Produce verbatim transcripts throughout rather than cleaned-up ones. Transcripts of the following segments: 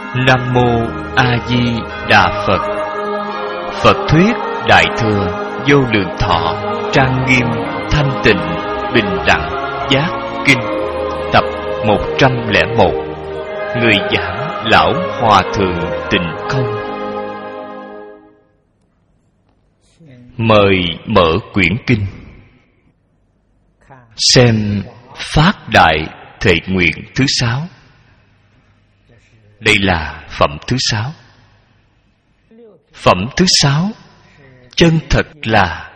Nam Mô A Di Đà Phật. Phật thuyết Đại thừa Vô Lượng Thọ trang nghiêm thanh tịnh bình đẳng giác kinh, tập một trăm lẻ một. Người giảng Lão Hòa Thượng Tịnh Không. Mời mở quyển kinh, xem Phát Đại Thệ Nguyện thứ sáu. Đây là phẩm thứ sáu. Phẩm thứ sáu chân thật là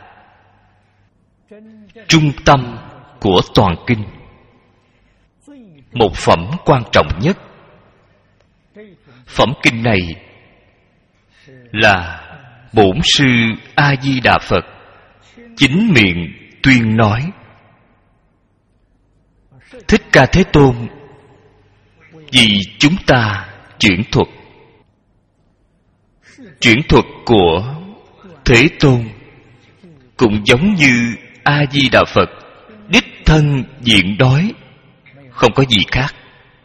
trung tâm của toàn kinh, một phẩm quan trọng nhất. Phẩm kinh này là Bổn Sư A Di Đà Phật chính miệng tuyên nói. Thích Ca Thế Tôn vì chúng ta chuyển thuật. Chuyển thuật của Thế Tôn cũng giống như A Di Đà Phật đích thân diện đói, không có gì khác.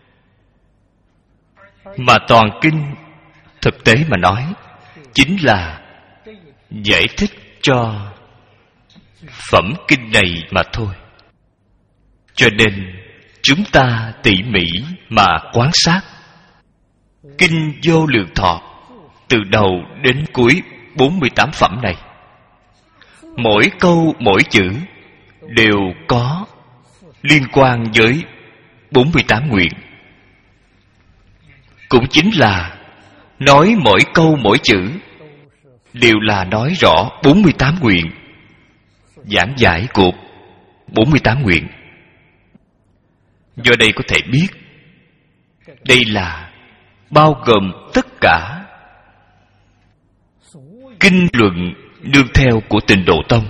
Mà toàn kinh thực tế mà nói chính là giải thích cho phẩm kinh này mà thôi. Cho nên chúng ta tỉ mỉ mà quan sát Kinh Vô Lượng Thọ từ đầu đến cuối bốn mươi tám phẩm này, mỗi câu mỗi chữ đều có liên quan với bốn mươi tám nguyện. Cũng chính là nói mỗi câu mỗi chữ đều là nói rõ bốn mươi tám nguyện, giảng giải của bốn mươi tám nguyện. Do đây có thể biết đây là bao gồm tất cả kinh luận nương theo của Tịnh Độ Tông.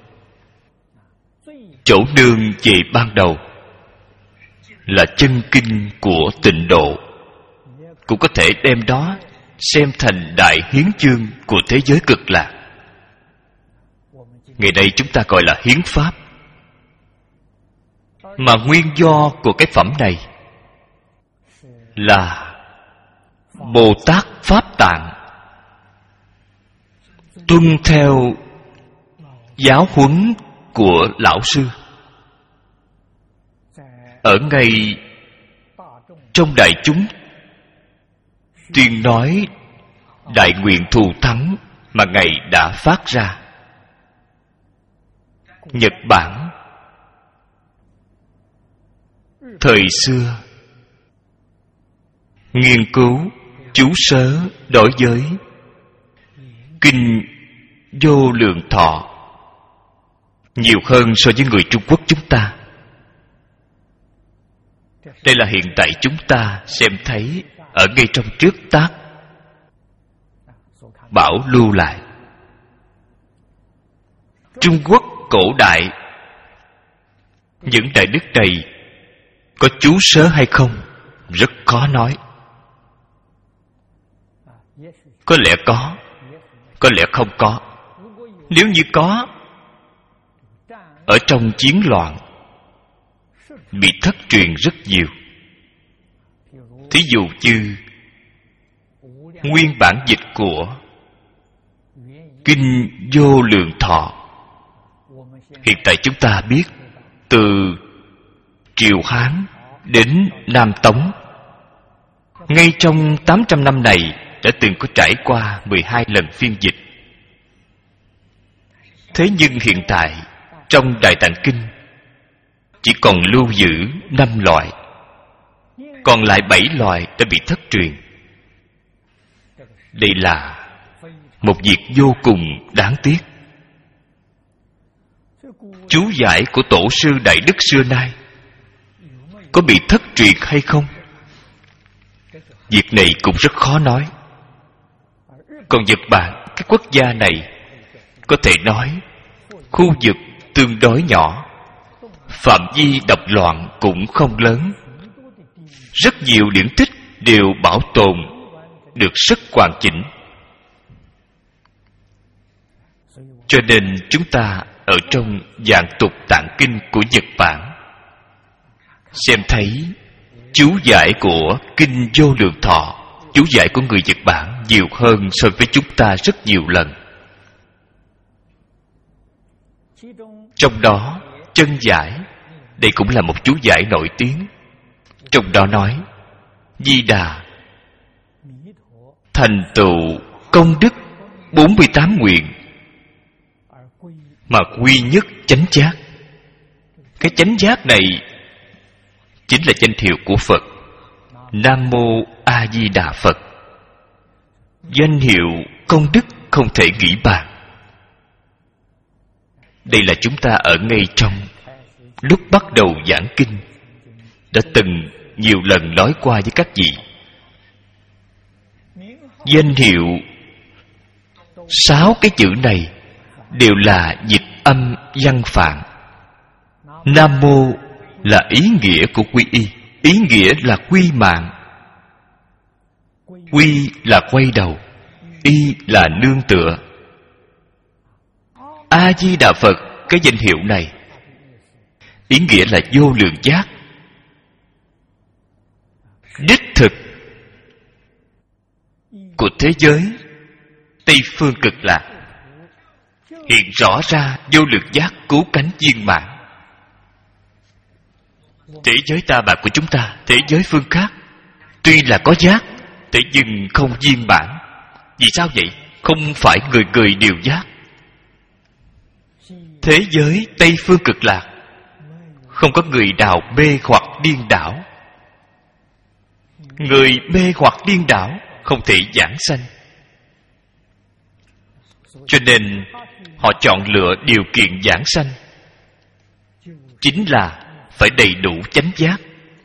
Chỗ nương về ban đầu là chân kinh của Tịnh Độ, cũng có thể đem đó xem thành đại hiến chương của thế giới Cực Lạc. Ngày nay chúng ta gọi là hiến pháp. Mà nguyên do của cái phẩm này là Bồ Tát Pháp Tạng tuân theo giáo huấn của Lão Sư, ở ngay trong đại chúng tuyên nói đại nguyện thù thắng mà Ngài đã phát ra. Nhật Bản thời xưa nghiên cứu chú sớ đối với Kinh Vô Lượng Thọ nhiều hơn so với người Trung Quốc chúng ta. Đây là hiện tại chúng ta xem thấy ở ngay trong trước tác bảo lưu lại. Trung Quốc cổ đại, những đại đức này có chú sớ hay không rất khó nói. Có lẽ có, có lẽ không có. Nếu như có, ở trong chiến loạn bị thất truyền rất nhiều. Thí dụ như nguyên bản dịch của Kinh Vô Lượng Thọ, hiện tại chúng ta biết từ Triều Hán đến Nam Tống, ngay trong tám trăm năm này đã từng có trải qua mười hai lần phiên dịch. Thế nhưng hiện tại trong Đại Tạng Kinh chỉ còn lưu giữ năm loại, còn lại bảy loại đã bị thất truyền. Đây là một việc vô cùng đáng tiếc. Chú giải của tổ sư Đại Đức xưa nay có bị thất truyền hay không? Việc này cũng rất khó nói. Còn Nhật Bản, cái quốc gia này, có thể nói khu vực tương đối nhỏ, phạm vi đọc loạn cũng không lớn. Rất nhiều điển tích đều bảo tồn được rất hoàn chỉnh. Cho nên chúng ta ở trong Vạn Tục Tạng Kinh của Nhật Bản xem thấy chú giải của Kinh Vô Lượng Thọ chú giải của người Nhật Bản nhiều hơn so với chúng ta rất nhiều lần. Trong đó, chân giải, đây cũng là một chú giải nổi tiếng. Trong đó nói, Di Đà thành tựu công đức bốn mươi tám nguyện mà quy nhất chánh giác. Cái chánh giác này chính là danh hiệu của Phật. Nam Mô A Di Đà Phật. Danh hiệu công đức không thể nghĩ bàn. Đây là chúng ta ở ngay trong lúc bắt đầu giảng kinh đã từng nhiều lần nói qua với các vị. Danh hiệu sáu cái chữ này đều là dịch âm văn phạn. Nam Mô là ý nghĩa của quy y. Ý nghĩa là quy mạng. Quy là quay đầu, y là nương tựa. A Di Đà Phật, cái danh hiệu này ý nghĩa là vô lượng giác, đích thực của thế giới Tây Phương Cực Lạc, hiện rõ ra vô lượng giác cứu cánh viên mãn. Thế giới ta bà của chúng ta, thế giới phương khác, tuy là có giác, thế nhưng không viên mãn. Vì sao vậy? Không phải người người đều giác. Thế giới Tây Phương Cực Lạc không có người nào mê hoặc điên đảo. Người mê hoặc điên đảo không thể giảng sanh. Cho nên họ chọn lựa điều kiện giảng sanh chính là phải đầy đủ chánh giác,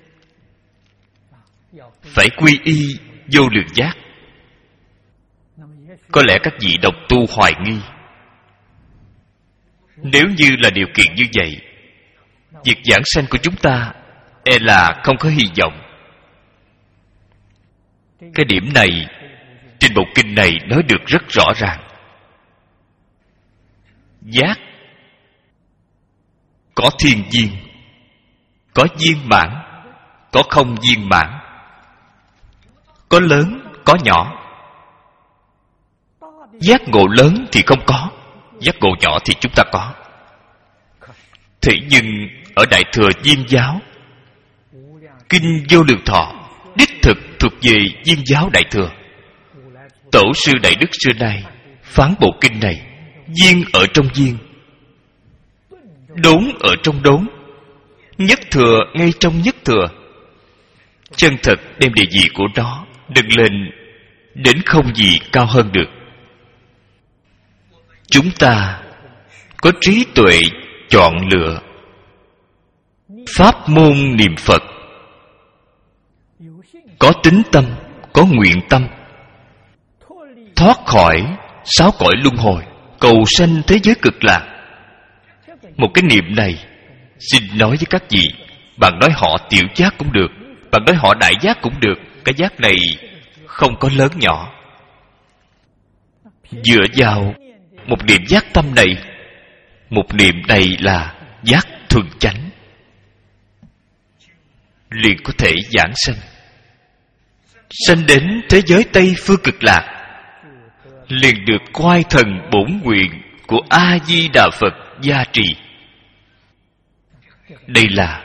phải quy y vô lượng giác. Có lẽ các vị đồng tu hoài nghi, nếu như là điều kiện như vậy, việc giảng sanh của chúng ta e là không có hy vọng. Cái điểm này trên bộ kinh này nói được rất rõ ràng. Giác có thiên viên, có viên mãn, có không viên mãn, có lớn, có nhỏ. Giác ngộ lớn thì không có, giác ngộ nhỏ thì chúng ta có. Thế nhưng ở Đại Thừa Viên Giáo, Kinh Vô Lượng Thọ đích thực thuộc về Viên Giáo Đại Thừa. Tổ sư Đại Đức xưa nay phán bộ kinh này, viên ở trong viên, đốn ở trong đốn, nhất thừa ngay trong nhất thừa. Chân thật đem địa vị của nó nâng lên đến không gì cao hơn được. Chúng ta có trí tuệ chọn lựa pháp môn niệm Phật, có tín tâm, có nguyện tâm, thoát khỏi sáu cõi luân hồi, cầu sanh thế giới cực lạc. Một cái niệm này, xin nói với các vị, bạn nói họ tiểu giác cũng được, bạn nói họ đại giác cũng được. Cái giác này không có lớn nhỏ. Dựa vào một niệm giác tâm này, một niệm này là giác thuần chánh, liền có thể giảng sanh, sanh đến thế giới Tây Phương Cực Lạc, liền được quay thần bổn nguyện của A Di Đà Phật gia trì. Đây là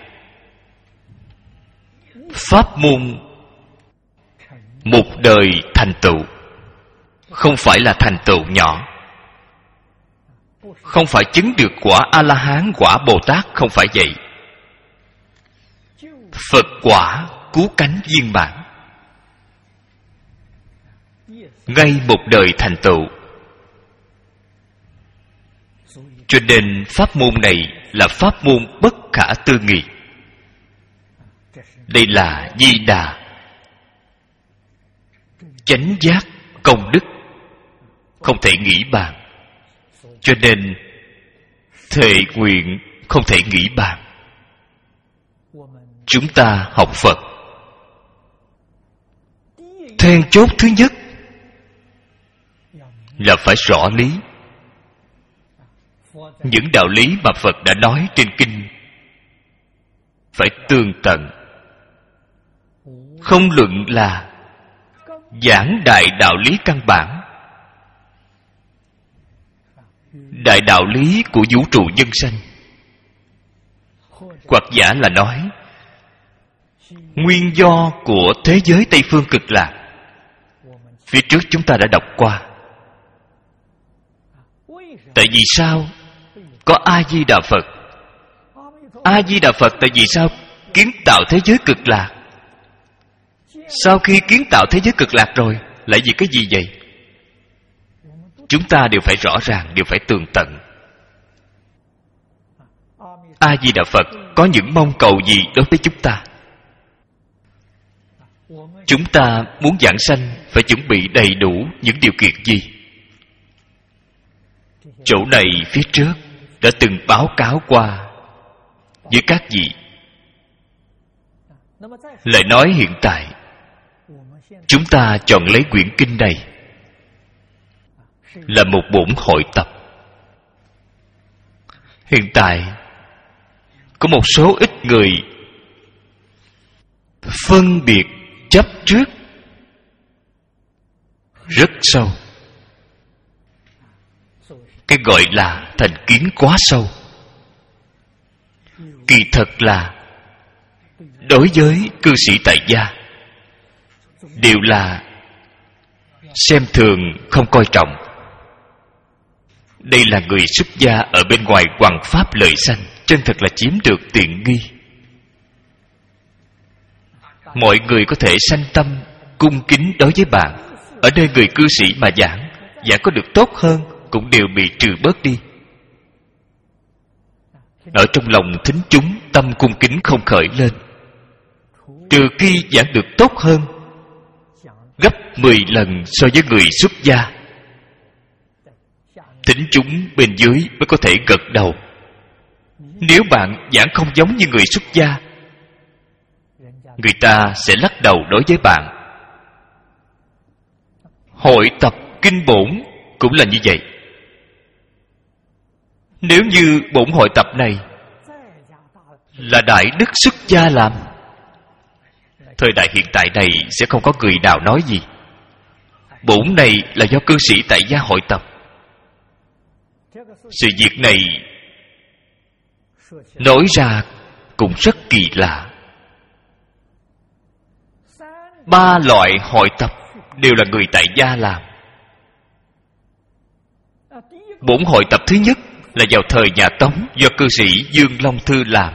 pháp môn một đời thành tựu, không phải là thành tựu nhỏ, không phải chứng được quả A-la-hán, quả Bồ Tát, không phải vậy. Phật quả cứu cánh viên mãn, ngay một đời thành tựu. Cho nên pháp môn này là pháp môn bất khả tư nghị. Đây là Di Đà chánh giác công đức, không thể nghĩ bàn. Cho nên thệ nguyện không thể nghĩ bàn. Chúng ta học Phật, then chốt thứ nhất là phải rõ lý. Những đạo lý mà Phật đã nói trên kinh phải tường tận, không luận là giảng đại đạo lý căn bản, đại đạo lý của vũ trụ nhân sanh, hoặc giả là nói nguyên do của thế giới Tây Phương Cực Lạc. Phía trước chúng ta đã đọc qua. Tại vì sao có A Di Đà Phật? A Di Đà Phật tại vì sao kiến tạo thế giới cực lạc? Sau khi kiến tạo thế giới cực lạc rồi, lại vì cái gì vậy? Chúng ta đều phải rõ ràng, đều phải tường tận. A Di Đà Phật có những mong cầu gì đối với chúng ta? Chúng ta muốn giảng sanh phải chuẩn bị đầy đủ những điều kiện gì? Chỗ này phía trước đã từng báo cáo qua với các vị. Lại nói hiện tại chúng ta chọn lấy quyển kinh này là một bổn hội tập. Hiện tại có một số ít người phân biệt chấp trước rất sâu, cái gọi là thành kiến quá sâu. Kỳ thật là đối với cư sĩ tại gia đều là xem thường, không coi trọng. Đây là người xuất gia ở bên ngoài hoằng pháp lợi sanh, chân thật là chiếm được tiện nghi. Mọi người có thể sanh tâm cung kính đối với bạn. Ở nơi người cư sĩ mà giảng, giảng có được tốt hơn cũng đều bị trừ bớt đi. Ở trong lòng thính chúng tâm cung kính không khởi lên, trừ khi giảng được tốt hơn gấp mười lần so với người xuất gia, thính chúng bên dưới mới có thể gật đầu. Nếu bạn giảng không giống như người xuất gia, người ta sẽ lắc đầu đối với bạn. Hội tập kinh bổn cũng là như vậy. Nếu như bổn hội tập này là đại đức xuất gia làm, thời đại hiện tại này sẽ không có người nào nói gì. Bổn này là do cư sĩ tại gia hội tập. Sự việc này nói ra cũng rất kỳ lạ. Ba loại hội tập đều là người tại gia làm. Bổn hội tập thứ nhất là vào thời nhà Tống, do cư sĩ Dương Long Thư làm.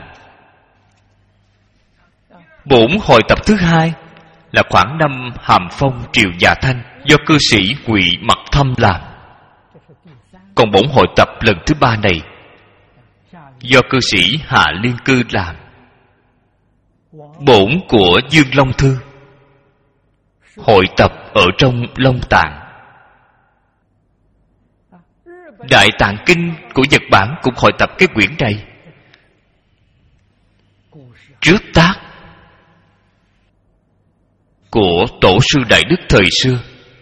Bổn hội tập thứ hai là khoảng năm Hàm Phong triều nhà Thanh, do cư sĩ Ngụy Mặc Thâm làm. Còn bổn hội tập lần thứ ba này do cư sĩ Hạ Liên Cư làm. Bổn của Dương Long Thư hội tập ở trong Long Tạng. Đại Tạng Kinh của Nhật Bản cũng hội tập cái quyển này. Trước tác của tổ sư Đại Đức thời xưa,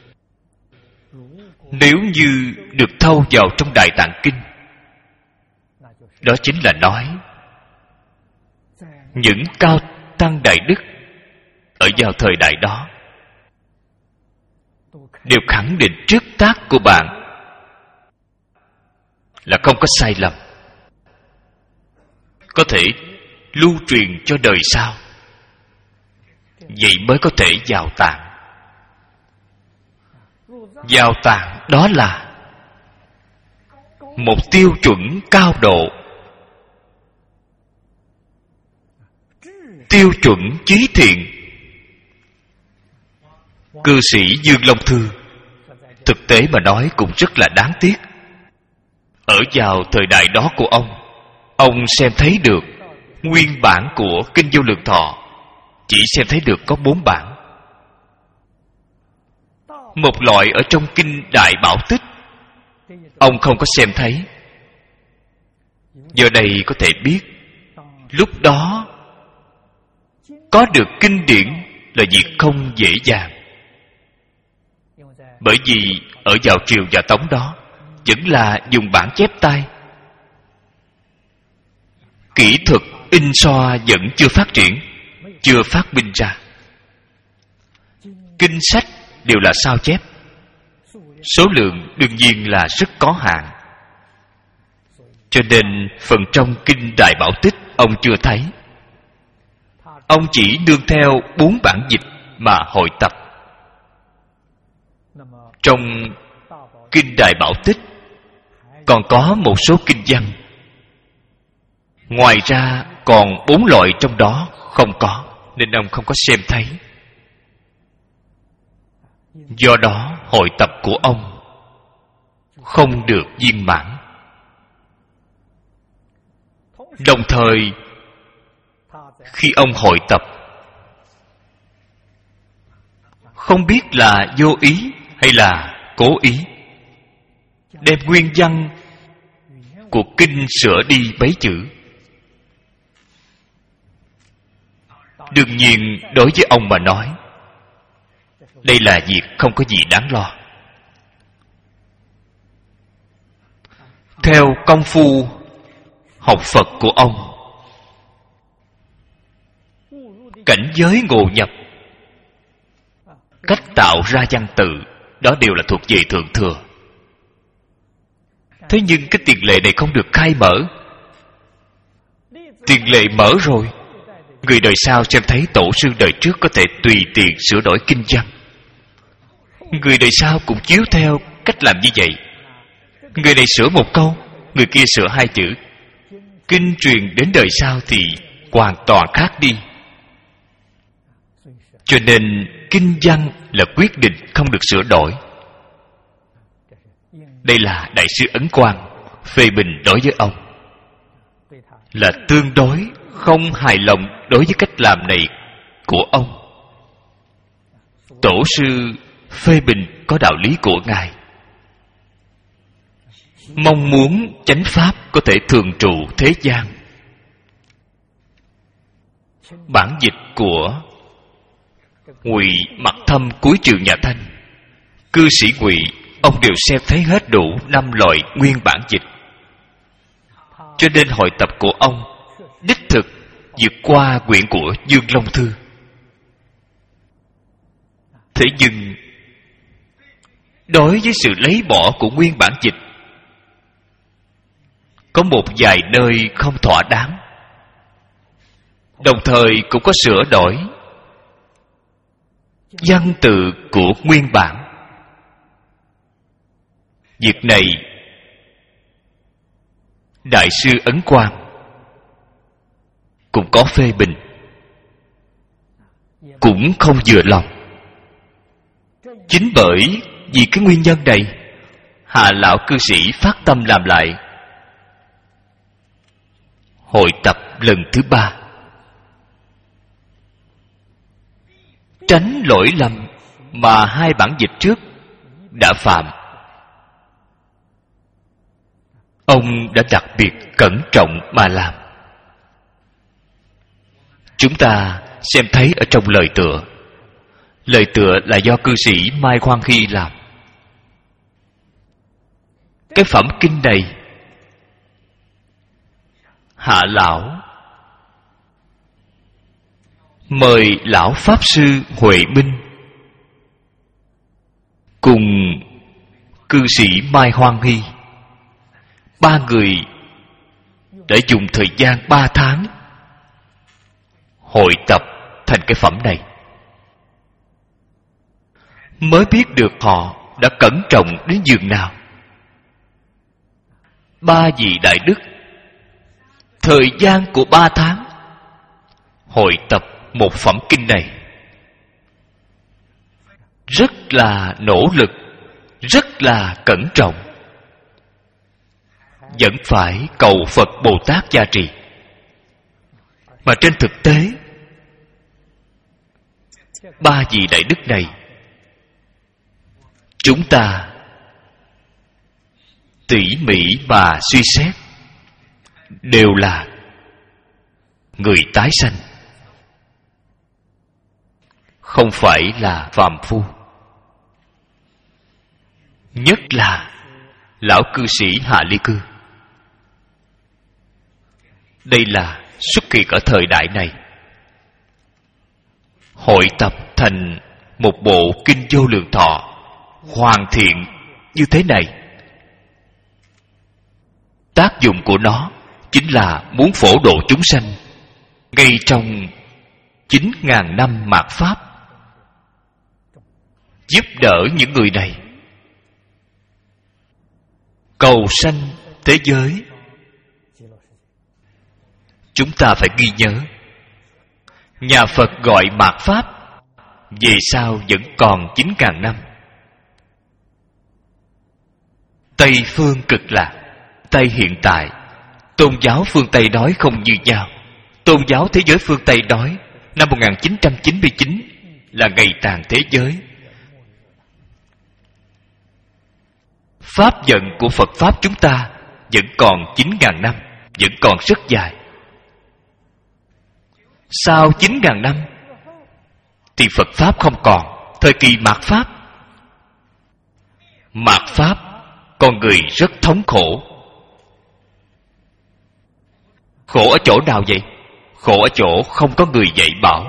nếu như được thâu vào trong Đại Tạng Kinh, đó chính là nói những cao tăng đại đức ở vào thời đại đó đều khẳng định trước tác của bạn là không có sai lầm, có thể lưu truyền cho đời sau. Vậy mới có thể vào tạng. Vào tạng đó là một tiêu chuẩn cao độ, tiêu chuẩn chí thiện. Cư sĩ Dương Long Thư thực tế mà nói cũng rất là đáng tiếc. Ở vào thời đại đó của ông, ông xem thấy được nguyên bản của Kinh Vô Lượng Thọ chỉ xem thấy được có bốn bản. Một loại ở trong Kinh Đại Bảo Tích ông không có xem thấy. Giờ đây có thể biết lúc đó có được kinh điển là việc không dễ dàng. Bởi vì ở vào triều nhà Tống đó vẫn là dùng bản chép tay, kỹ thuật in xoa vẫn chưa phát triển, chưa phát minh ra. Kinh sách đều là sao chép, số lượng đương nhiên là rất có hạn. Cho nên phần trong kinh Đại Bảo Tích ông chưa thấy. Ông chỉ nương theo bốn bản dịch mà hội tập. Trong kinh Đại Bảo Tích còn có một số kinh văn, ngoài ra còn bốn loại trong đó không có, nên ông không có xem thấy. Do đó hội tập của ông không được viên mãn. Đồng thời khi ông hội tập, không biết là vô ý hay là cố ý, đem nguyên văn của kinh sửa đi mấy chữ. Đương nhiên đối với ông mà nói, đây là việc không có gì đáng lo. Theo công phu học Phật của ông, cảnh giới ngộ nhập, cách tạo ra văn tự, đó đều là thuộc về thượng thừa. Thế nhưng cái tiền lệ này không được khai mở. Tiền lệ mở rồi, người đời sau xem thấy tổ sư đời trước có thể tùy tiện sửa đổi kinh văn, người đời sau cũng chiếu theo cách làm như vậy. Người này sửa một câu, người kia sửa hai chữ. Kinh truyền đến đời sau thì hoàn toàn khác đi. Cho nên kinh văn là quyết định không được sửa đổi. Đây là Đại sư Ấn Quang phê bình đối với ông, là tương đối không hài lòng đối với cách làm này của ông. Tổ sư phê bình có đạo lý của ngài, mong muốn chánh pháp có thể thường trụ thế gian. Bản dịch của Ngụy Mặc Thâm cuối trường nhà Thanh, cư sĩ Ngụy, ông đều xem thấy hết đủ năm loại nguyên bản dịch. Cho nên hội tập của ông đích thực vượt qua quyển của Dương Long Thư. Thế nhưng đối với sự lấy bỏ của nguyên bản dịch, có một vài nơi không thỏa đáng, đồng thời cũng có sửa đổi văn tự của nguyên bản. Việc này Đại sư Ấn Quang cũng có phê bình, cũng không vừa lòng. Chính bởi vì cái nguyên nhân này, Hà lão cư sĩ phát tâm làm lại hội tập lần thứ ba, tránh lỗi lầm mà hai bản dịch trước đã phạm. Ông đã đặc biệt cẩn trọng mà làm. Chúng ta xem thấy ở trong lời tựa. Lời tựa là do cư sĩ Mai Khoan Hy làm. Cái phẩm kinh này, Hạ lão mời lão pháp sư Huệ Minh cùng cư sĩ Mai Hoan Hy, ba người đã dùng thời gian ba tháng hội tập thành cái phẩm này, mới biết được họ đã cẩn trọng đến giường nào. Ba vị đại đức thời gian của ba tháng hội tập một phẩm kinh này, rất là nỗ lực, rất là cẩn trọng, vẫn phải cầu Phật Bồ Tát gia trì. Mà trên thực tế, ba vị đại đức này, chúng ta tỉ mỉ mà suy xét, đều là người tái sanh, không phải là phàm phu. Nhất là lão cư sĩ Hạ Ly Cư, đây là xuất hiện ở thời đại này, hội tập thành một bộ kinh Vô Lượng Thọ hoàn thiện như thế này. Tác dụng của nó chính là muốn phổ độ chúng sanh ngay trong chín ngàn năm mạt Pháp, giúp đỡ những người này cầu sanh thế giới. Chúng ta phải ghi nhớ, nhà Phật gọi mạt Pháp, về sau vẫn còn chín ngàn năm. Tây phương cực lạc, Tây hiện tại, tôn giáo phương Tây nói không như nhau. Tôn giáo thế giới phương Tây nói năm một nghìn chín trăm chín mươi chín là ngày tàn thế giới. Pháp vận của Phật Pháp chúng ta vẫn còn chín ngàn năm, vẫn còn rất dài. Sau chín ngàn năm thì Phật Pháp không còn, thời kỳ mạt Pháp. Mạt Pháp, con người rất thống khổ. Khổ ở chỗ nào vậy? Khổ ở chỗ không có người dạy bảo.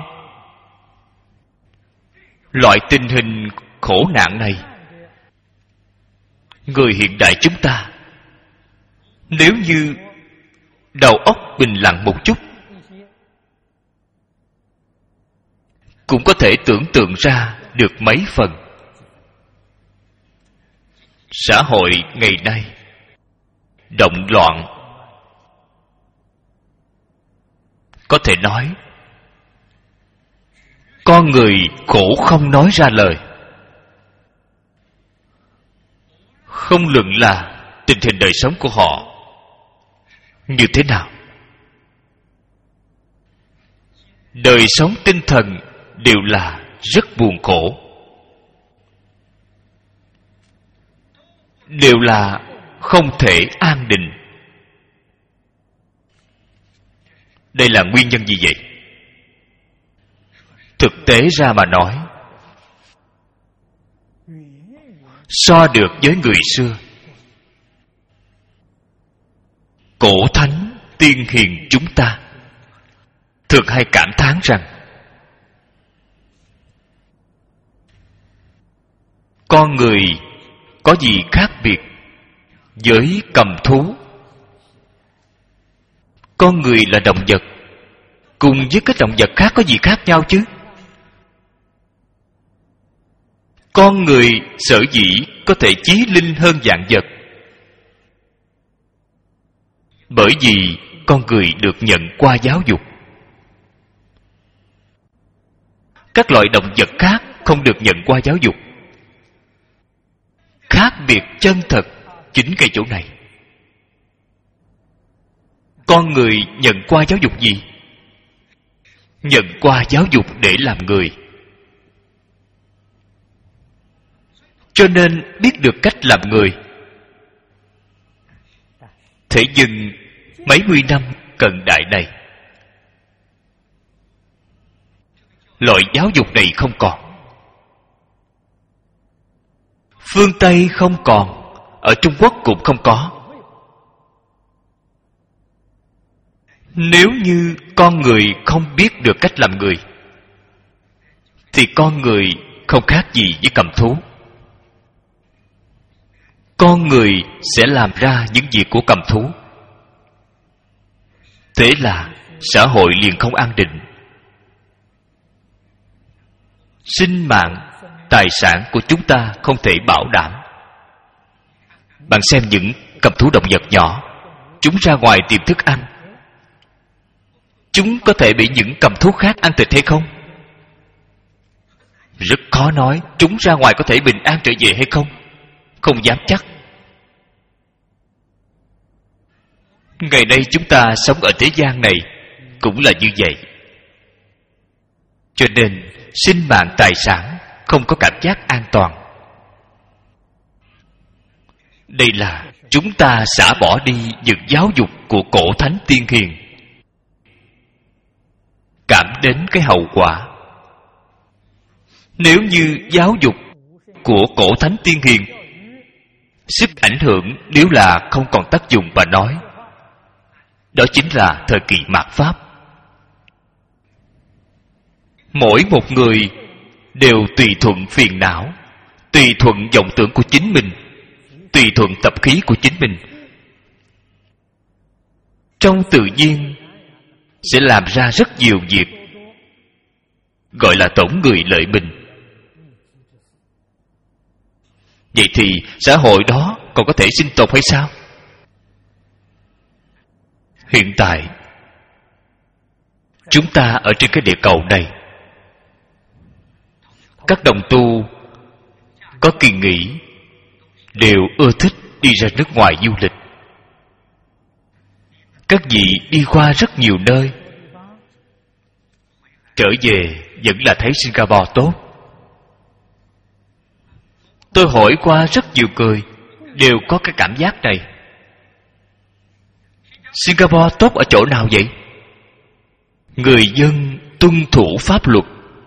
Loại tình hình khổ nạn này, người hiện đại chúng ta nếu như đầu óc bình lặng một chút, cũng có thể tưởng tượng ra được mấy phần. Xã hội ngày nay động loạn, có thể nói con người khổ không nói ra lời. Không luận là tình hình đời sống của họ như thế nào, đời sống tinh thần đều là rất buồn khổ, đều là không thể an định. Đây là nguyên nhân gì vậy? Thực tế ra mà nói, so được với người xưa, cổ thánh tiên hiền chúng ta thường hay cảm thán rằng con người có gì khác biệt với cầm thú? Con người là động vật, cùng với các động vật khác có gì khác nhau chứ? Con người sở dĩ có thể chí linh hơn vạn vật, bởi vì con người được nhận qua giáo dục. Các loại động vật khác không được nhận qua giáo dục. Khác biệt chân thật chính cái chỗ này. Con người nhận qua giáo dục gì? Nhận qua giáo dục để làm người. Cho nên biết được cách làm người. Thế nhưng mấy mươi năm cận đại này, loại giáo dục này không còn. Phương Tây không còn, ở Trung Quốc cũng không có. Nếu như con người không biết được cách làm người, thì con người không khác gì với cầm thú. Con người sẽ làm ra những việc của cầm thú. Thế là xã hội liền không an định. Sinh mạng, tài sản của chúng ta không thể bảo đảm. Bạn xem những cầm thú động vật nhỏ, chúng ra ngoài tìm thức ăn, chúng có thể bị những cầm thú khác ăn thịt hay không? Rất khó nói. Chúng ra ngoài có thể bình an trở về hay không? Không dám chắc. Ngày nay chúng ta sống ở thế gian này cũng là như vậy. Cho nên sinh mạng tài sản không có cảm giác an toàn. Đây là chúng ta xả bỏ đi những giáo dục của cổ thánh tiên hiền, cảm đến cái hậu quả. Nếu như giáo dục của cổ thánh tiên hiền, sức ảnh hưởng nếu là không còn tác dụng và nói, đó chính là thời kỳ mạt Pháp. Mỗi một người đều tùy thuận phiền não, tùy thuận vọng tưởng của chính mình, tùy thuận tập khí của chính mình. Trong tự nhiên sẽ làm ra rất nhiều việc gọi là tổn người lợi mình. Vậy thì xã hội đó còn có thể sinh tồn hay sao? Hiện tại chúng ta ở trên cái địa cầu này, các đồng tu có kỳ nghỉ đều ưa thích đi ra nước ngoài du lịch. Các vị đi qua rất nhiều nơi, trở về vẫn là thấy Singapore tốt. Tôi hỏi qua rất nhiều người đều có cái cảm giác này. Singapore tốt ở chỗ nào vậy? Người dân tuân thủ pháp luật,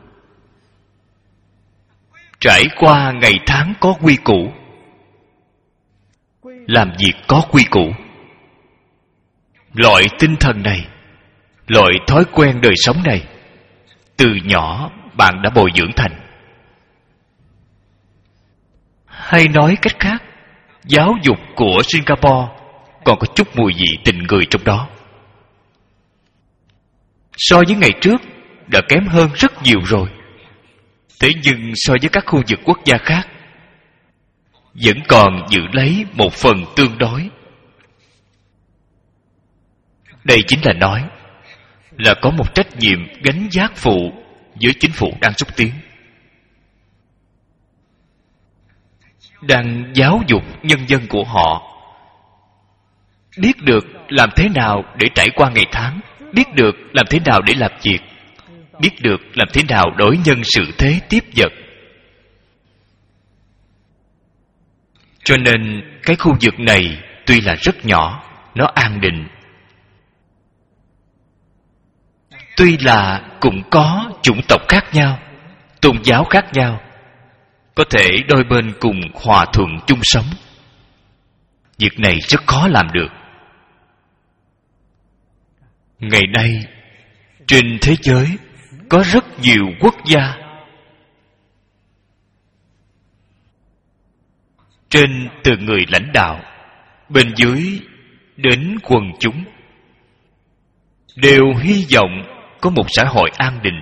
trải qua ngày tháng có quy củ, làm việc có quy củ. Loại tinh thần này, loại thói quen đời sống này, từ nhỏ bạn đã bồi dưỡng thành. Hay nói cách khác, giáo dục của Singapore còn có chút mùi vị tình người trong đó. So với ngày trước đã kém hơn rất nhiều rồi. Thế nhưng so với các khu vực quốc gia khác, vẫn còn giữ lấy một phần tương đối. Đây chính là nói là có một trách nhiệm gánh vác phụ với chính phủ đang xúc tiến, đang giáo dục nhân dân của họ, biết được làm thế nào để trải qua ngày tháng, biết được làm thế nào để làm việc, biết được làm thế nào đối nhân xử thế tiếp vật. Cho nên cái khu vực này tuy là rất nhỏ, nó an định. Tuy là cũng có chủng tộc khác nhau, tôn giáo khác nhau, có thể đôi bên cùng hòa thuận chung sống. Việc này rất khó làm được. Ngày nay trên thế giới có rất nhiều quốc gia, trên từ người lãnh đạo bên dưới đến quần chúng, đều hy vọng có một xã hội an định,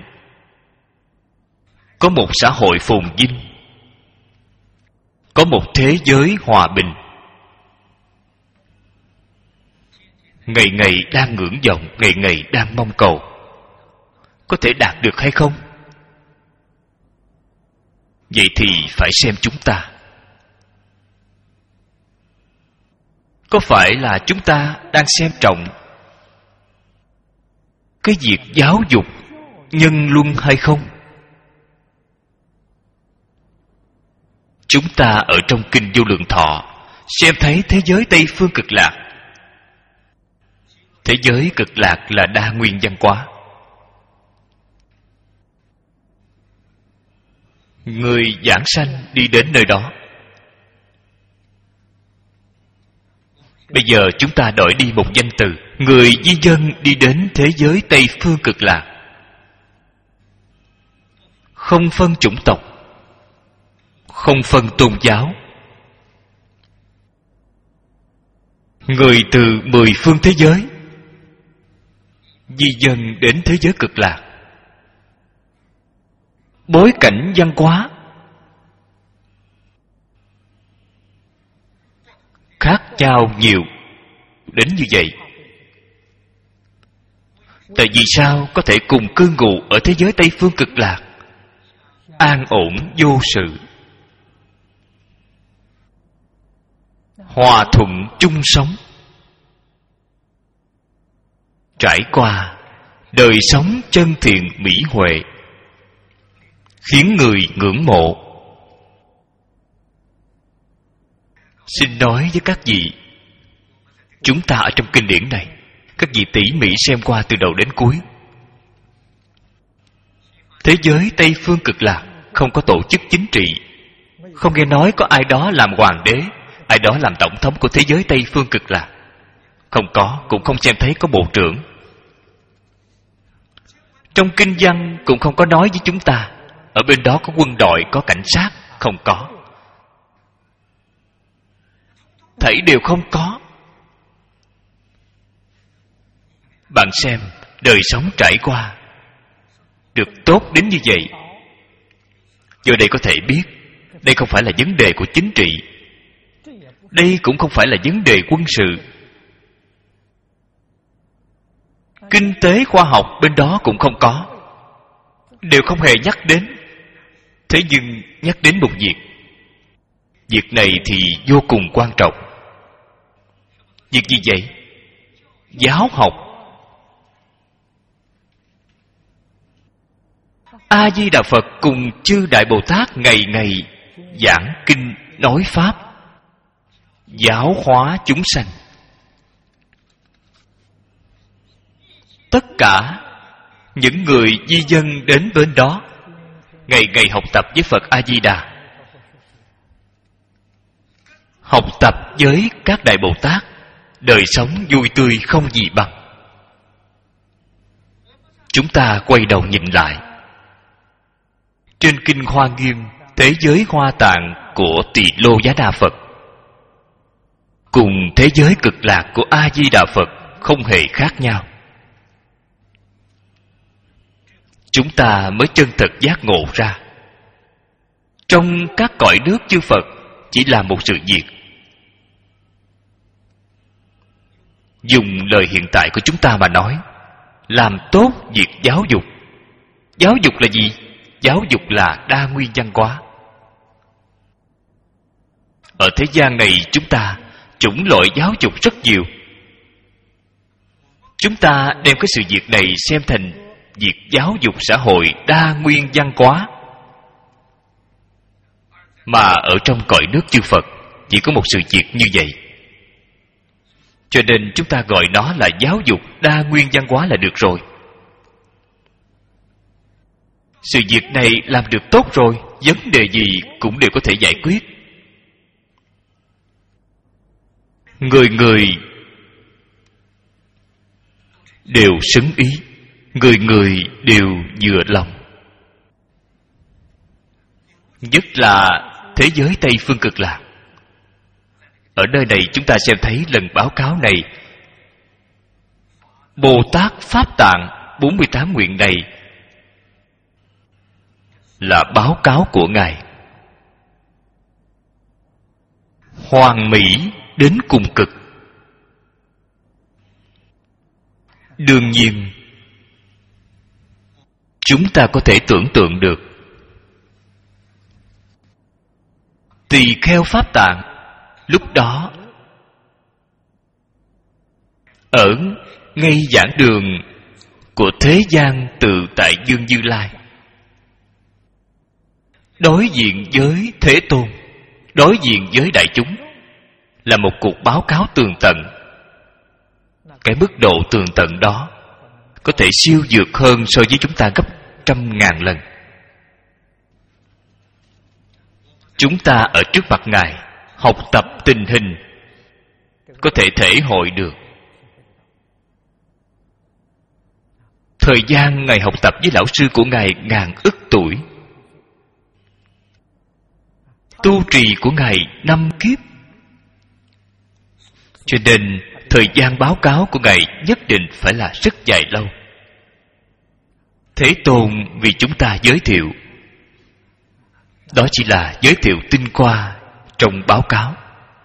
có một xã hội phồn vinh, có một thế giới hòa bình. Ngày ngày đang ngưỡng vọng, ngày ngày đang mong cầu. Có thể đạt được hay không? Vậy thì phải xem chúng ta. Có phải là chúng ta đang xem trọng cái việc giáo dục nhân luân hay không? Chúng ta ở trong Kinh Vô Lượng Thọ xem thấy thế giới Tây Phương Cực Lạc. Thế giới Cực Lạc là đa nguyên văn hóa. Người giảng sanh đi đến nơi đó. Bây giờ chúng ta đổi đi một danh từ, người di dân đi đến thế giới Tây Phương Cực Lạc. Không phân chủng tộc, không phân tôn giáo. Người từ mười phương thế giới di dân đến thế giới Cực Lạc. Bối cảnh văn hóa khác nhau nhiều đến như vậy. Tại vì sao có thể cùng cư ngụ ở thế giới Tây Phương Cực Lạc, an ổn vô sự, hòa thuận chung sống, trải qua đời sống chân thiện mỹ huệ, khiến người ngưỡng mộ. Xin nói với các vị, chúng ta ở trong kinh điển này, các vị tỉ mỉ xem qua từ đầu đến cuối. Thế giới Tây Phương Cực Lạc không có tổ chức chính trị, không nghe nói có ai đó làm hoàng đế, ai đó làm tổng thống của thế giới Tây Phương Cực Lạc. Không có, cũng không xem thấy có bộ trưởng. Trong kinh văn cũng không có nói với chúng ta ở bên đó có quân đội, có cảnh sát? Không có. Thảy đều không có. Bạn xem, đời sống trải qua được tốt đến như vậy. Giờ đây có thể biết, đây không phải là vấn đề của chính trị, đây cũng không phải là vấn đề quân sự. Kinh tế khoa học bên đó cũng không có, đều không hề nhắc đến. Thế nhưng nhắc đến một việc, việc này thì vô cùng quan trọng. Việc gì vậy? Giáo học. A Di Đà Phật cùng chư Đại Bồ Tát ngày ngày giảng kinh nói pháp, giáo hóa chúng sanh. Tất cả những người di dân đến bên đó ngày ngày học tập với Phật A Di Đà, học tập với các Đại Bồ Tát, đời sống vui tươi không gì bằng. Chúng ta quay đầu nhìn lại, trên kinh Hoa Nghiêm, thế giới Hoa Tạng của Tỳ Lô Giá Đa Phật cùng thế giới Cực Lạc của A Di Đà Phật không hề khác nhau. Chúng ta mới chân thật giác ngộ ra, trong các cõi nước chư Phật chỉ là một sự việc. Dùng lời hiện tại của chúng ta mà nói, làm tốt việc giáo dục. Giáo dục là gì? Giáo dục là đa nguyên văn hóa. Ở thế gian này chúng ta chủng loại giáo dục rất nhiều. Chúng ta đem cái sự việc này xem thành việc giáo dục xã hội đa nguyên văn hóa. Mà ở trong cõi nước chư Phật chỉ có một sự việc như vậy. Cho nên chúng ta gọi nó là giáo dục đa nguyên văn hóa là được rồi. Sự việc này làm được tốt rồi, vấn đề gì cũng đều có thể giải quyết. Người người đều xứng ý, người người đều vừa lòng. Nhất là thế giới Tây Phương Cực Lạc. Ở nơi này chúng ta xem thấy lần báo cáo này, Bồ Tát Pháp Tạng bốn mươi tám nguyện này là báo cáo của Ngài. Hoàn mỹ đến cùng cực. Đương nhiên chúng ta có thể tưởng tượng được, Tỳ Kheo Pháp Tạng lúc đó ở ngay giảng đường của thế gian Tự Tại Dương Như Lai, đối diện với Thế Tôn, đối diện với đại chúng, là một cuộc báo cáo tường tận. Cái mức độ tường tận đó có thể siêu vượt hơn so với chúng ta gấp trăm ngàn lần. Chúng ta ở trước mặt Ngài học tập tình hình, có thể thể hội được. Thời gian Ngài học tập với lão sư của Ngài ngàn ức tuổi, tu trì của Ngài năm kiếp. Cho nên thời gian báo cáo của Ngài nhất định phải là rất dài lâu. Thế Tôn vì chúng ta giới thiệu, đó chỉ là giới thiệu tinh qua trong báo cáo.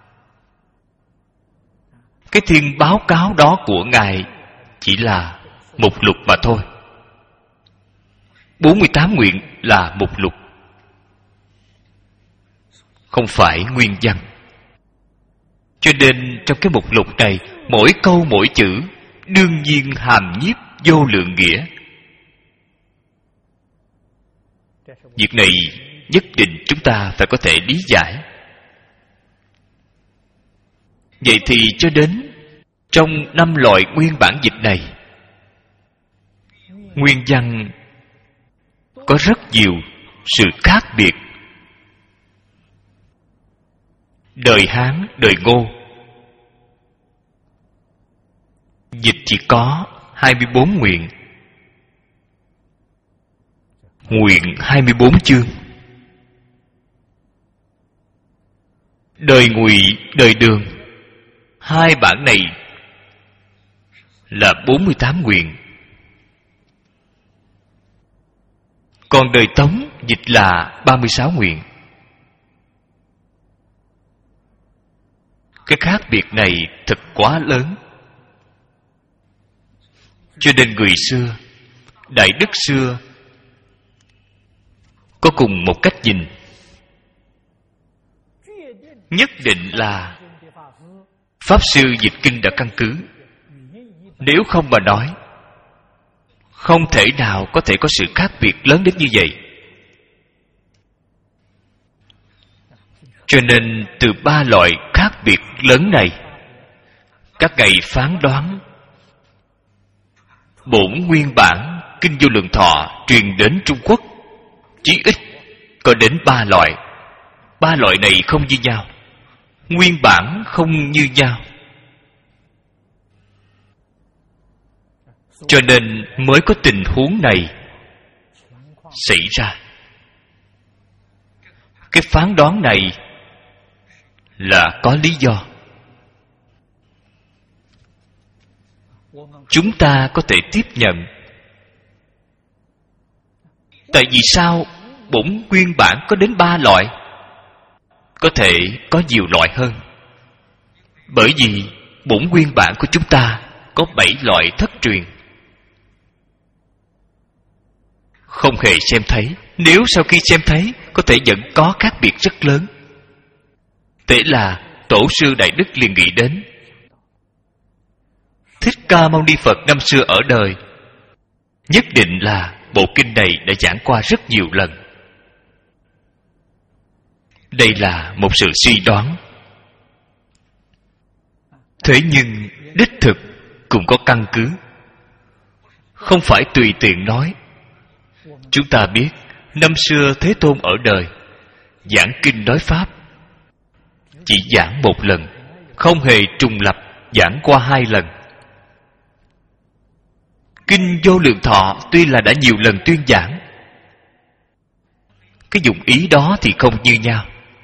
Cái thiên báo cáo đó của Ngài chỉ là mục lục mà thôi. bốn mươi tám nguyện là mục lục, không phải nguyên văn. Cho nên trong cái mục lục này, mỗi câu mỗi chữ đương nhiên hàm nhiếp vô lượng nghĩa. Việc này nhất định chúng ta phải có thể lý giải. Vậy thì cho đến trong năm loại nguyên bản dịch này, nguyên văn có rất nhiều sự khác biệt. Đời Hán, đời Ngô dịch chỉ có hai mươi bốn nguyện. nguyện hai mươi bốn chương. Đời ngụy, đời Đường, hai bản này là bốn mươi tám nguyện. Còn đời Tống dịch là ba mươi sáu nguyện. Cái khác biệt này thật quá lớn. Cho nên người xưa, Đại Đức xưa có cùng một cách nhìn. Nhất định là Pháp Sư dịch kinh đã căn cứ. Nếu không mà nói, không thể nào có thể có sự khác biệt lớn đến như vậy. Cho nên từ ba loại khác biệt lớn này, các ngài phán đoán bổn nguyên bản Kinh Vô Lượng Thọ truyền đến Trung Quốc chí ít có đến ba loại. Ba loại này không như nhau, nguyên bản không như nhau, cho nên mới có tình huống này xảy ra. Cái phán đoán này là có lý do. Chúng ta có thể tiếp nhận. Tại vì sao bổn nguyên bản có đến ba loại? Có thể có nhiều loại hơn. Bởi vì bổn nguyên bản của chúng ta có bảy loại thất truyền. Không hề xem thấy. Nếu sau khi xem thấy, có thể vẫn có khác biệt rất lớn. Thế là Tổ sư Đại Đức liền nghĩ đến Thích Ca Mâu Ni Phật năm xưa ở đời, nhất định là bộ kinh này đã giảng qua rất nhiều lần. Đây là một sự suy đoán. Thế nhưng đích thực cũng có căn cứ, không phải tùy tiện nói. Chúng ta biết năm xưa Thế Tôn ở đời, giảng kinh nói Pháp chỉ giảng một lần, không hề trùng lập giảng qua hai lần. Kinh Vô Lượng Thọ tuy là đã nhiều lần tuyên giảng, cái dụng ý đó thì không như nhau.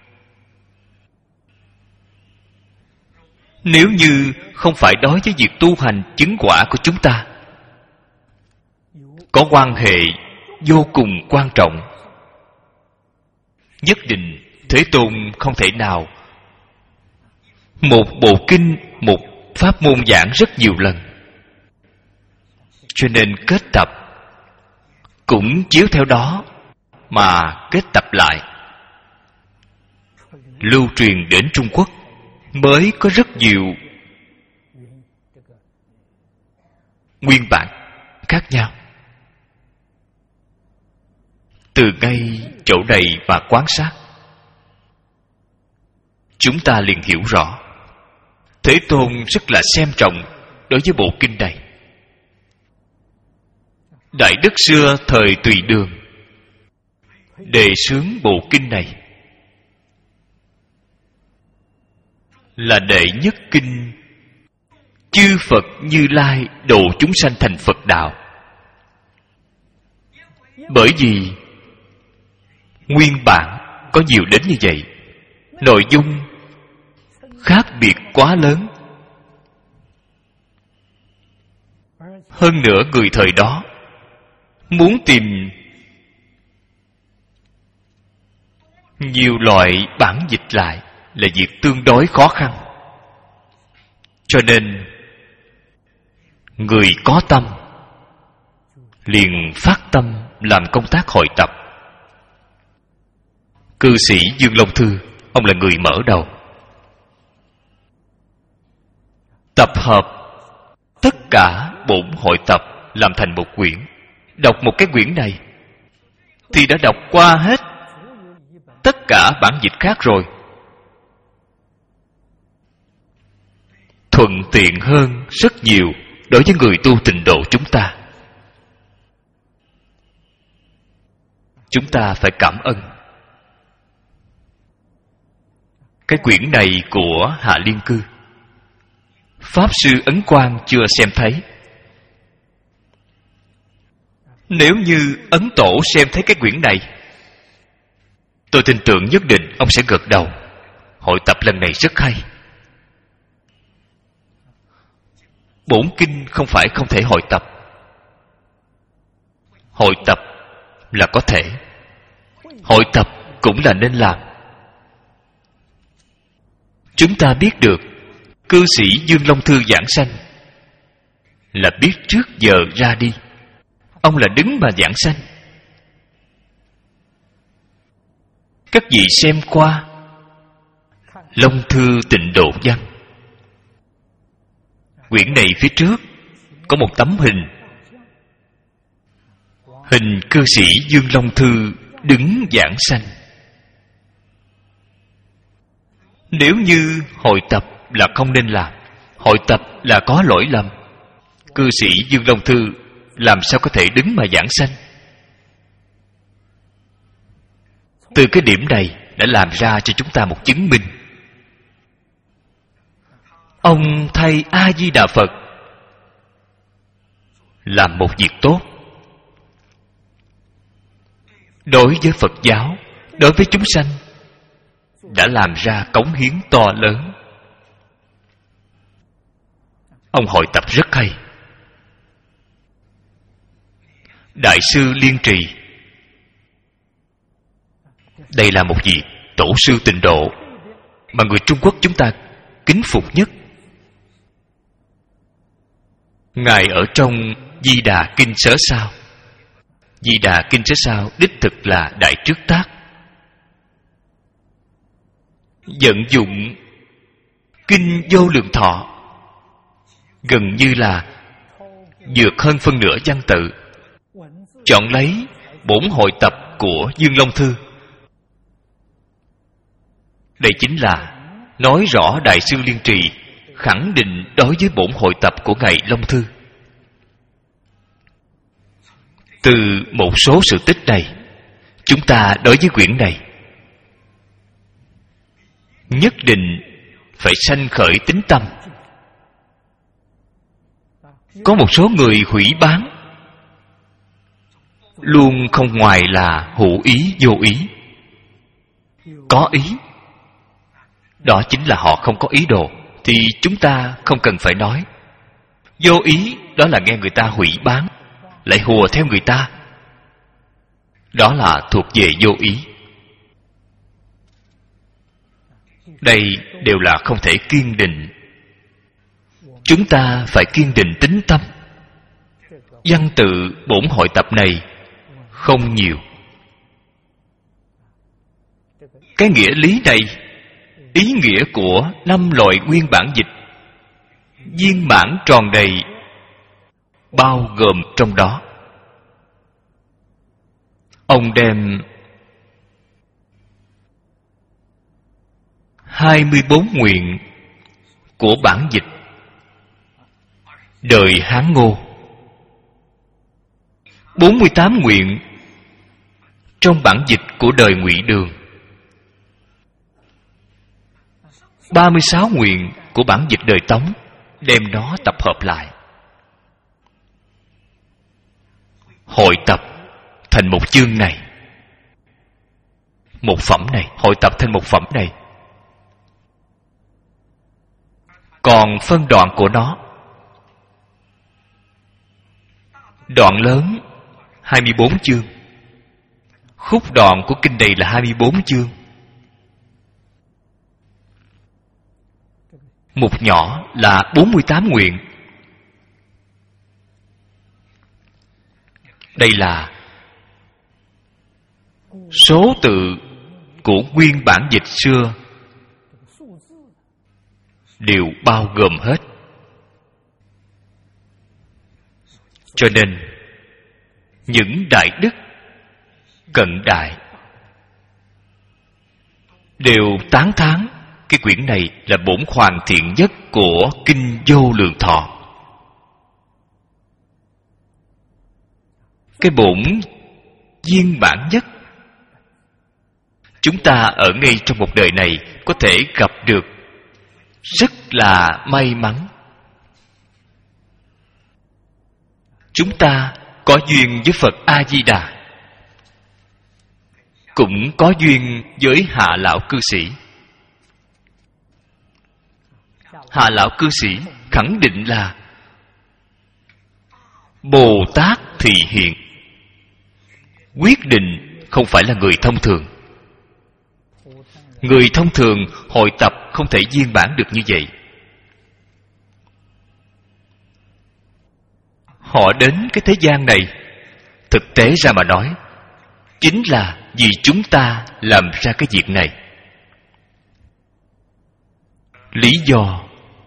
Nếu như không phải đối với việc tu hành chứng quả của chúng ta có quan hệ vô cùng quan trọng, nhất định Thế Tôn không thể nào một bộ kinh, một pháp môn giảng rất nhiều lần. Cho nên kết tập cũng chiếu theo đó mà kết tập lại, lưu truyền đến Trung Quốc mới có rất nhiều nguyên bản khác nhau. Từ ngay chỗ này mà quan sát, chúng ta liền hiểu rõ Thế Tôn rất là xem trọng đối với bộ kinh này. Đại Đức xưa thời Tùy Đường đề xướng bộ kinh này là đệ nhất kinh chư Phật Như Lai độ chúng sanh thành Phật đạo. Bởi vì nguyên bản có nhiều đến như vậy, nội dung khác biệt quá lớn. Hơn nữa người thời đó muốn tìm nhiều loại bản dịch lại là việc tương đối khó khăn. Cho nên người có tâm liền phát tâm làm công tác hội tập. Cư sĩ Dương Long Thư, ông là người mở đầu, tập hợp tất cả bổn hội tập làm thành một quyển. Đọc một cái quyển này thì đã đọc qua hết tất cả bản dịch khác rồi, thuận tiện hơn rất nhiều đối với người tu tịnh độ chúng ta. Chúng ta phải cảm ơn. Cái quyển này của Hạ Liên Cư, Pháp Sư Ấn Quang chưa xem thấy. Nếu như Ấn Tổ xem thấy cái quyển này, tôi tin tưởng nhất định ông sẽ gật đầu. Hội tập lần này rất hay. Bổn kinh không phải không thể hội tập. Hội tập là có thể, hội tập cũng là nên làm. Chúng ta biết được cư sĩ Dương Long Thư giảng sanh là biết trước giờ ra đi. Ông là đứng mà giảng sanh. Các vị xem qua Long Thư Tịnh Độ Văn, quyển này phía trước có một tấm hình, hình cư sĩ Dương Long Thư đứng giảng sanh. Nếu như hội tập là không nên làm, hội tập là có lỗi lầm, cư sĩ Dương Long Thư làm sao có thể đứng mà giảng sanh? Từ cái điểm này đã làm ra cho chúng ta một chứng minh. Ông thay A Di Đà Phật làm một việc tốt. Đối với Phật giáo, đối với chúng sanh, đã làm ra cống hiến to lớn. Ông hội tập rất hay. Đại sư Liên Trì, đây là một vị tổ sư tịnh độ mà người Trung Quốc chúng ta kính phục nhất. Ngài ở trong Di Đà Kinh Sớ Sao. Di Đà Kinh Sớ Sao đích thực là đại trước tác, vận dụng kinh Vô Lượng Thọ gần như là vượt hơn phân nửa văn tự, chọn lấy bổn hội tập của Dương Long Thư. Đây chính là nói rõ Đại sư Liên Trì khẳng định đối với bổn hội tập của ngài Long Thư. Từ một số sự tích này, chúng ta đối với quyển này nhất định phải sanh khởi tín tâm. Có một số người hủy bán, luôn không ngoài là hữu ý vô ý. Có ý, đó chính là họ không có ý đồ, thì chúng ta không cần phải nói. Vô ý, đó là nghe người ta hủy bán, lại hùa theo người ta, đó là thuộc về vô ý. Đây đều là không thể kiên định. Chúng ta phải kiên định tín tâm. Văn tự bổn hội tập này không nhiều. Cái nghĩa lý này, ý nghĩa của năm loại nguyên bản dịch viên mãn tròn đầy, bao gồm trong đó. Ông đem hai mươi bốn nguyện của bản dịch đời Hán Ngô, bốn mươi tám nguyện trong bản dịch của đời Ngụy Đường, ba mươi sáu nguyện của bản dịch đời Tống, đem nó tập hợp lại, hội tập thành một chương này, một phẩm này, hội tập thành một phẩm này. Còn phân đoạn của nó, đoạn lớn hai mươi bốn chương, khúc đoạn của kinh này là hai mươi bốn chương, mục nhỏ là bốn mươi tám nguyện. Đây là số tự của nguyên bản dịch xưa, đều bao gồm hết. Cho nên những đại đức cận đại đều tán thán cái quyển này là bổn hoàn thiện nhất của kinh Vô Lượng Thọ. Cái bổn viên bản nhất. Chúng ta ở ngay trong một đời này có thể gặp được, rất là may mắn. Chúng ta có duyên với Phật A-di-đà, cũng có duyên với hạ lão cư sĩ. Hạ lão cư sĩ khẳng định là Bồ Tát thị hiện, quyết định không phải là người thông thường. Người thông thường hội tập không thể viên bản được như vậy. Họ đến cái thế gian này, thực tế ra mà nói, chính là vì chúng ta làm ra cái việc này. Lý do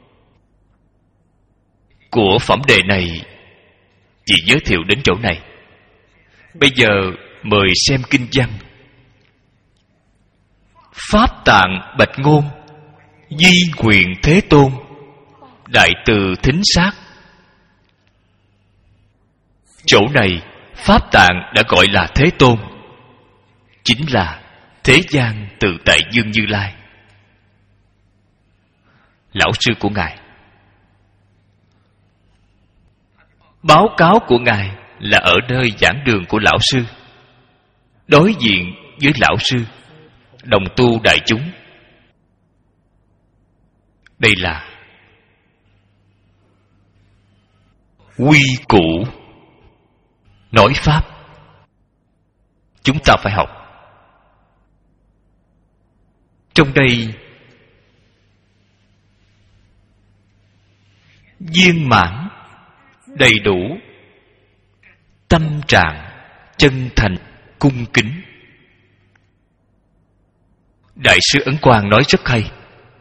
của phẩm đề này chỉ giới thiệu đến chỗ này. Bây giờ mời xem kinh văn. Pháp tạng bạch ngôn, di nguyện Thế Tôn, đại từ thính sát. Chỗ này Pháp tạng đã gọi là Thế Tôn, chính là thế gian tự tại dương Như Lai, lão sư của ngài. Báo cáo của ngài là ở nơi giảng đường của lão sư, đối diện với lão sư, đồng tu đại chúng. Đây là quy củ nói pháp, chúng ta phải học. Trong đây viên mãn đầy đủ, tâm trạng chân thành cung kính. Đại sư Ấn Quang nói rất hay.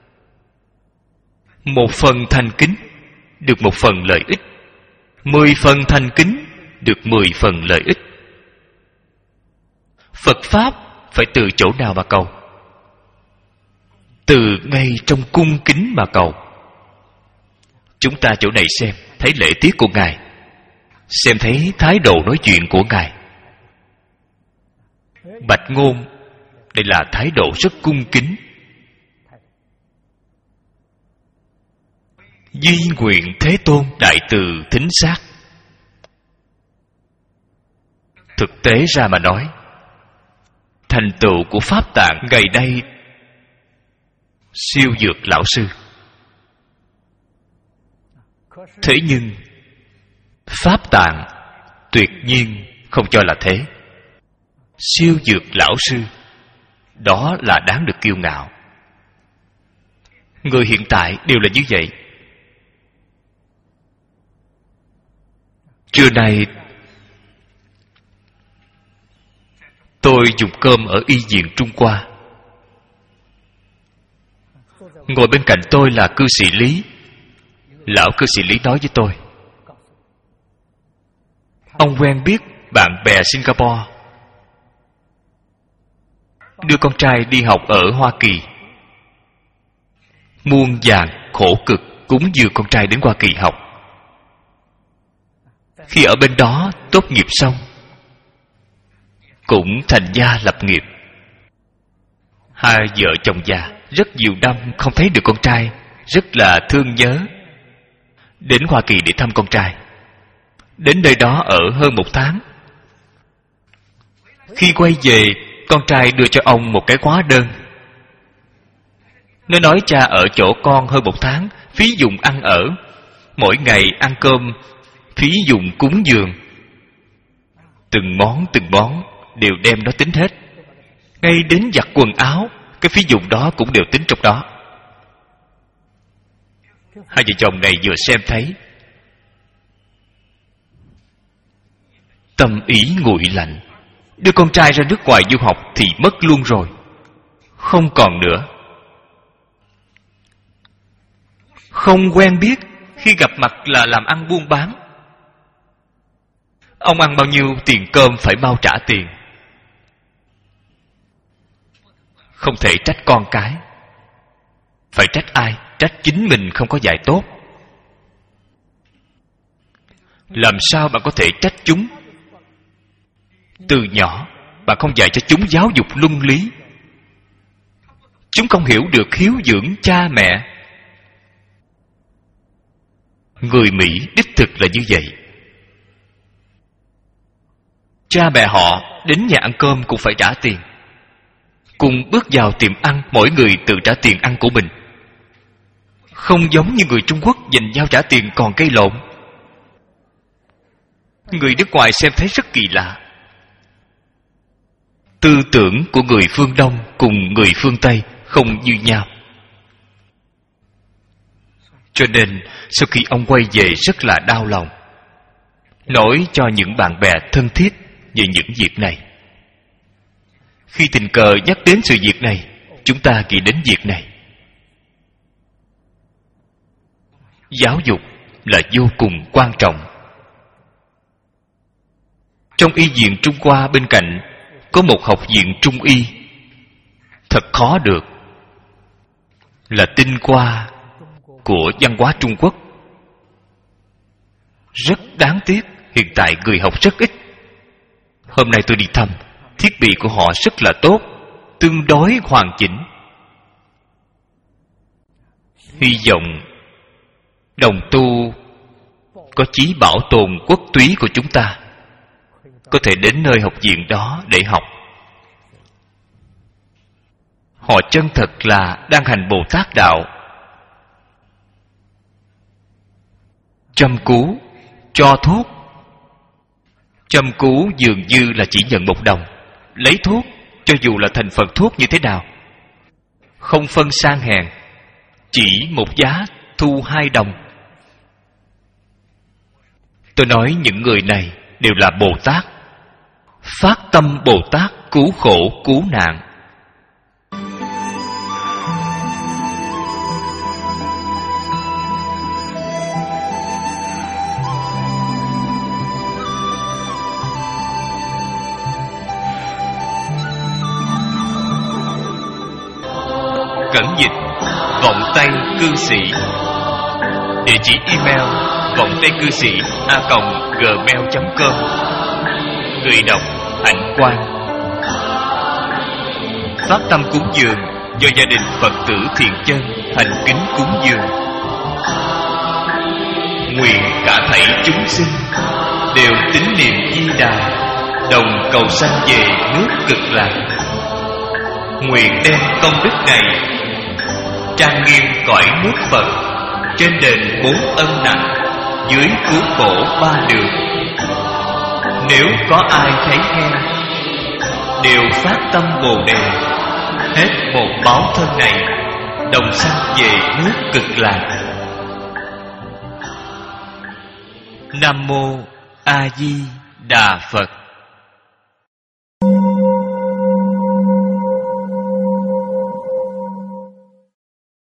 Một phần thành kính được một phần lợi ích, mười phần thành kính được mười phần lợi ích. Phật Pháp phải từ chỗ nào mà cầu? Từ ngay trong cung kính mà cầu. Chúng ta chỗ này xem thấy lễ tiết của ngài, xem thấy thái độ nói chuyện của ngài. Bạch ngôn, đây là thái độ rất cung kính. Di nguyện Thế Tôn, đại từ thính sát. Thực tế ra mà nói, thành tựu của Pháp tạng ngày nay siêu vượt lão sư. Thế nhưng Pháp tạng tuyệt nhiên không cho là thế. Siêu vượt lão sư, đó là đáng được kiêu ngạo. Người hiện tại đều là như vậy. Trưa nay tôi dùng cơm ở y viện Trung Hoa. Ngồi bên cạnh tôi là cư sĩ Lý. Lão cư sĩ Lý nói với tôi, ông quen biết bạn bè Singapore, đưa con trai đi học ở Hoa Kỳ. Muôn vàn khổ cực cúng dường con trai đến Hoa Kỳ học. Khi ở bên đó tốt nghiệp xong, cũng thành gia lập nghiệp. Hai vợ chồng già rất nhiều năm không thấy được con trai, rất là thương nhớ. Đến Hoa Kỳ để thăm con trai. Đến nơi đó ở hơn một tháng. Khi quay về, con trai đưa cho ông một cái hóa đơn. Nó nói cha ở chỗ con hơn một tháng, phí dùng ăn ở, mỗi ngày ăn cơm, phí dùng cúng dường, từng món từng món đều đem nó tính hết. Ngay đến giặt quần áo, cái phí dùng đó cũng đều tính trong đó. Hai vợ chồng này vừa xem thấy, tâm ý nguội lạnh. Đưa con trai ra nước ngoài du học thì mất luôn rồi, không còn nữa. Không quen biết, khi gặp mặt là làm ăn buôn bán. Ông ăn bao nhiêu tiền cơm phải bao trả tiền. Không thể trách con cái. Phải trách ai? Trách chính mình không có dạy tốt. Làm sao bạn có thể trách chúng? Từ nhỏ bạn không dạy cho chúng giáo dục luân lý, chúng không hiểu được hiếu dưỡng cha mẹ. Người Mỹ đích thực là như vậy. cha mẹ họ đến nhà ăn cơm cũng phải trả tiền. Cùng bước vào tiệm ăn, mỗi người tự trả tiền ăn của mình. Không giống như người Trung Quốc giành nhau trả tiền còn gây lộn. Người nước ngoài xem thấy rất kỳ lạ. Tư tưởng của người phương Đông cùng người phương Tây không như nhau. Cho nên sau khi ông quay về rất là đau lòng, nói cho những bạn bè thân thiết về những việc này. Khi tình cờ nhắc đến sự việc này, chúng ta nghĩ đến việc này. Giáo dục là vô cùng quan trọng. Trong y viện Trung Hoa bên cạnh có một học viện Trung y, thật khó được, là tinh hoa của văn hóa Trung Quốc. Rất đáng tiếc, hiện tại người học rất ít. Hôm nay tôi đi thăm, thiết bị của họ rất là tốt, tương đối hoàn chỉnh. Hy vọng đồng tu có chí bảo tồn quốc túy của chúng ta có thể đến nơi học viện đó để học. Họ chân thật là đang hành Bồ Tát đạo. Chăm cứu, cho thuốc. Chăm cứu dường như là chỉ nhận một đồng. Lấy thuốc, cho dù là thành phần thuốc như thế nào, không phân sang hèn, chỉ một giá thu hai đồng. Tôi nói những người này đều là Bồ Tát, phát tâm Bồ Tát cứu khổ cứu nạn. Cẩn dịch vọng tây cư sĩ. Địa chỉ email vọng tây cư sĩ a còng gmail chấm com. Người đọc Hạnh Quang. Phát tâm cúng dường do gia đình Phật tử Thiện Chân thành kính cúng dường. Nguyện cả thảy chúng sinh đều tín niệm Di Đà, đồng cầu sanh về nước Cực Lạc. Nguyện đem công đức này trang nghiêm cõi nước Phật, trên đền bốn ân nặng, dưới cứu khổ ba đường. Nếu có ai thấy nghe, đều phát tâm Bồ Đề, hết một báo thân này, đồng sanh về nước Cực Lạc. Nam mô A Di Đà Phật.